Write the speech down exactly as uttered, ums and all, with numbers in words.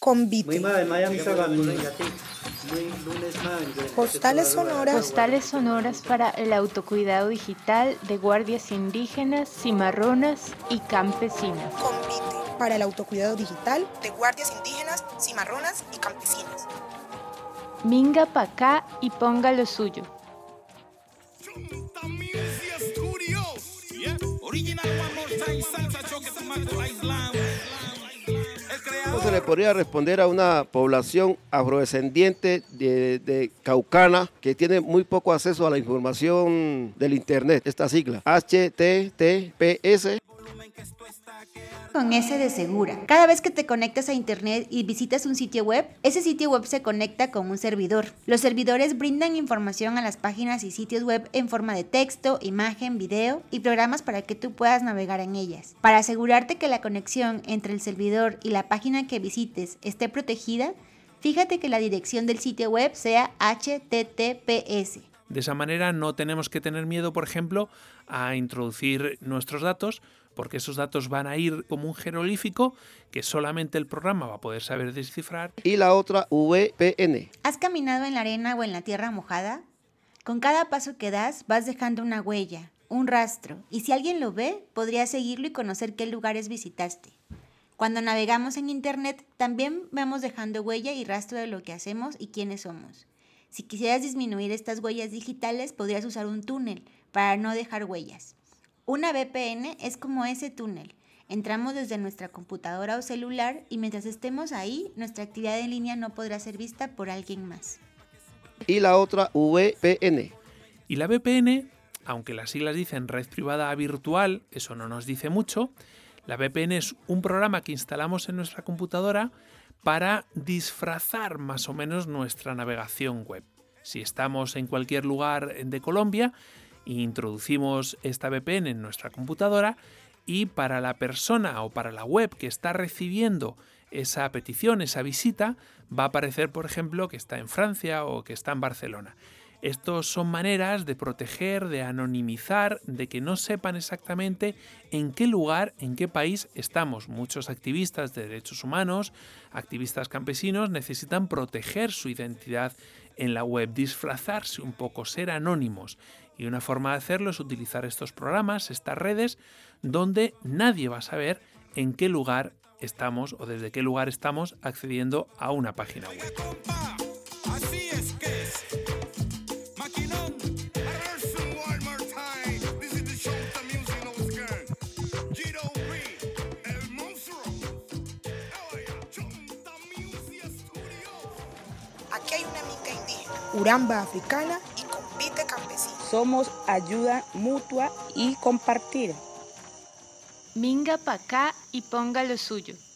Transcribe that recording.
Convite. Postales sonoras. Postales sonoras para el autocuidado digital de guardias indígenas, cimarronas y campesinas. Convite. Para el autocuidado digital de guardias indígenas, cimarronas y campesinas. Minga pa' acá y ponga lo suyo. ¿Cómo se le podría responder a una población afrodescendiente de, de caucana que tiene muy poco acceso a la información del internet? Esta sigla, H T T P S. Con S de segura. Cada vez que te conectas a internet y visitas un sitio web, ese sitio web se conecta con un servidor. Los servidores brindan información a las páginas y sitios web en forma de texto, imagen, video y programas para que tú puedas navegar en ellas. Para asegurarte que la conexión entre el servidor y la página que visites esté protegida, fíjate que la dirección del sitio web sea H T T P S. De esa manera no tenemos que tener miedo, por ejemplo, a introducir nuestros datos, porque esos datos van a ir como un jeroglífico que solamente el programa va a poder saber descifrar. Y la otra, V P N. ¿Has caminado en la arena o en la tierra mojada? Con cada paso que das vas dejando una huella, un rastro, y si alguien lo ve, podría seguirlo y conocer qué lugares visitaste. Cuando navegamos en internet, también vamos dejando huella y rastro de lo que hacemos y quiénes somos. Si quisieras disminuir estas huellas digitales, podrías usar un túnel para no dejar huellas. Una V P N es como ese túnel. Entramos desde nuestra computadora o celular y mientras estemos ahí, nuestra actividad en línea no podrá ser vista por alguien más. Y la otra, V P N. Y la V P N, aunque las siglas dicen red privada virtual, eso no nos dice mucho. La V P N es un programa que instalamos en nuestra computadora para disfrazar más o menos nuestra navegación web. Si estamos en cualquier lugar de Colombia, introducimos esta V P N en nuestra computadora y para la persona o para la web que está recibiendo esa petición, esa visita, va a aparecer, por ejemplo, que está en Francia o que está en Barcelona. Estos son maneras de proteger, de anonimizar, de que no sepan exactamente en qué lugar, en qué país estamos. Muchos activistas de derechos humanos, activistas campesinos, necesitan proteger su identidad en la web, disfrazarse un poco, ser anónimos. Y una forma de hacerlo es utilizar estos programas, estas redes, donde nadie va a saber en qué lugar estamos o desde qué lugar estamos accediendo a una página web. Aquí hay una minga indígena, uramba africana y convite campesino. Somos ayuda mutua y compartida. Minga pa' acá y ponga lo suyo.